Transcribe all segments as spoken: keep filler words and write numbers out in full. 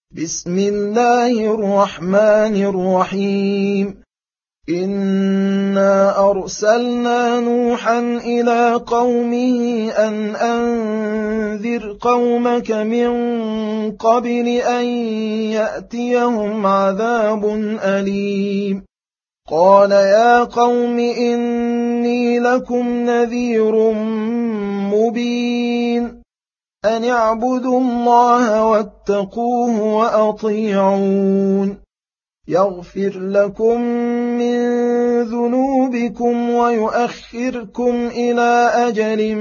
بسم الله الرحمن الرحيم إنا أرسلنا نوحا إلى قومه أن أنذر قومك من قبل أن يأتيهم عذاب أليم قال يا قوم إني لكم نذير مبين أن اعبدوا الله واتقوه وأطيعون يغفر لكم من ذنوبكم ويؤخركم إلى أجل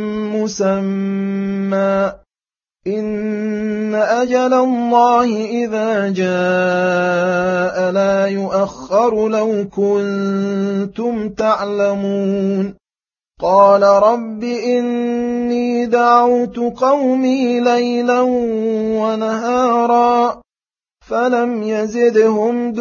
مسمى إن أجل الله إذا جاء لا يؤخر لو كنتم تعلمون قال رب إني دعوت قومي ليلا ونهارا فلم يزدهم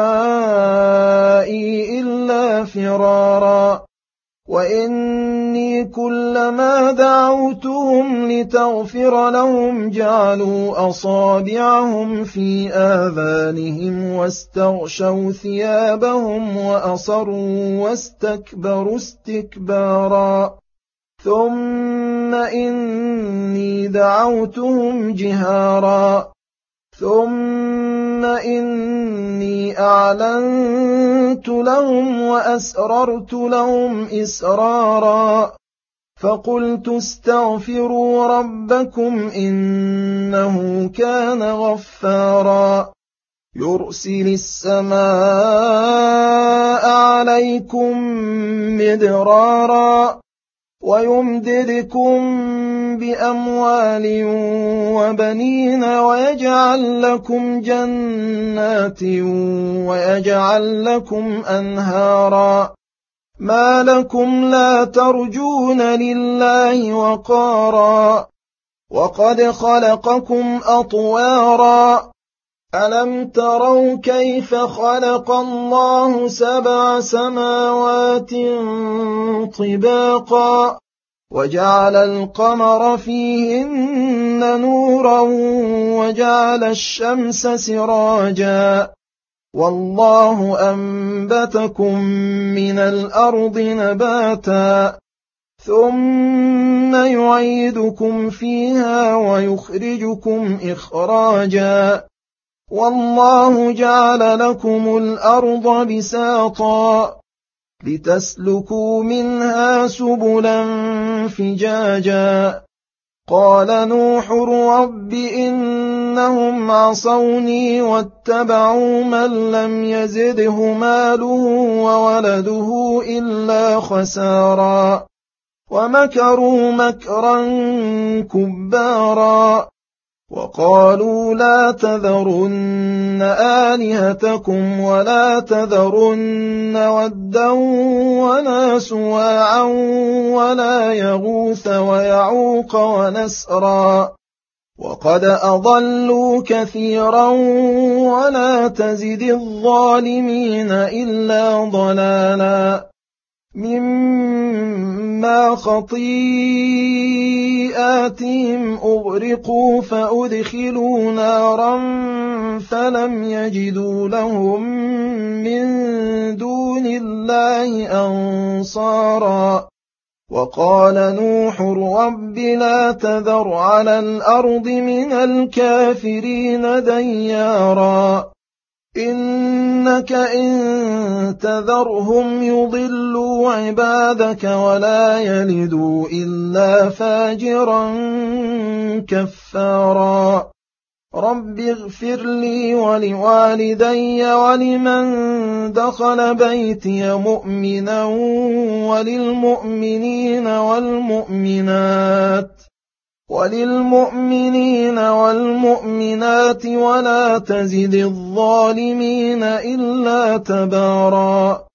دعائي إلا فرارا وإني كلما دعوتهم لتغفر لهم جعلوا أصابعهم في آذانهم واستغشوا ثيابهم وأصروا واستكبروا استكبارا ثم إني دعوتهم جهارا ثم إني أعلنت لهم وأسررت لهم إسرارا فقلت استغفروا ربكم إنه كان غفارا يرسل السماء عليكم مدرارا ويمددكم بأموال وبنين ويجعل لكم جنات ويجعل لكم أنهارا ما لكم لا ترجون لله وقارا وقد خلقكم أطوارا ألم تروا كيف خلق الله سبع سماوات طباقا وجعل القمر فيهن نورا وجعل الشمس سراجا والله أنبتكم من الأرض نباتا ثم يعيدكم فيها ويخرجكم إخراجا والله جعل لكم الأرض بساطا لتسلكوا منها سبلا فجاجا قال نوح رب إنهم عصوني واتبعوا من لم يزده ماله وولده إلا خسارا ومكروا مكرا كبارا وقالوا لا تذرن آلهتكم ولا تذرن ودا ولا سواعا ولا يغوث ويعوق ونسرا وقد أضلوا كثيرا ولا تزد الظالمين إلا ضلالا مما خطيئاتهم أغرقوا فأدخلوا نارا فلم يجدوا لهم من دون الله أنصارا وقال نوح رب لا تذر على الأرض من الكافرين ديارا إنك إن تذرهم يضلوا عبادك ولا يلدوا إلا فاجرا كفارا رب اغفر لي ولوالدي ولمن دخل بيتي مؤمنا وللمؤمنين والمؤمنات وللمؤمنين والمؤمنات ولا تزد الظالمين إلا تبارا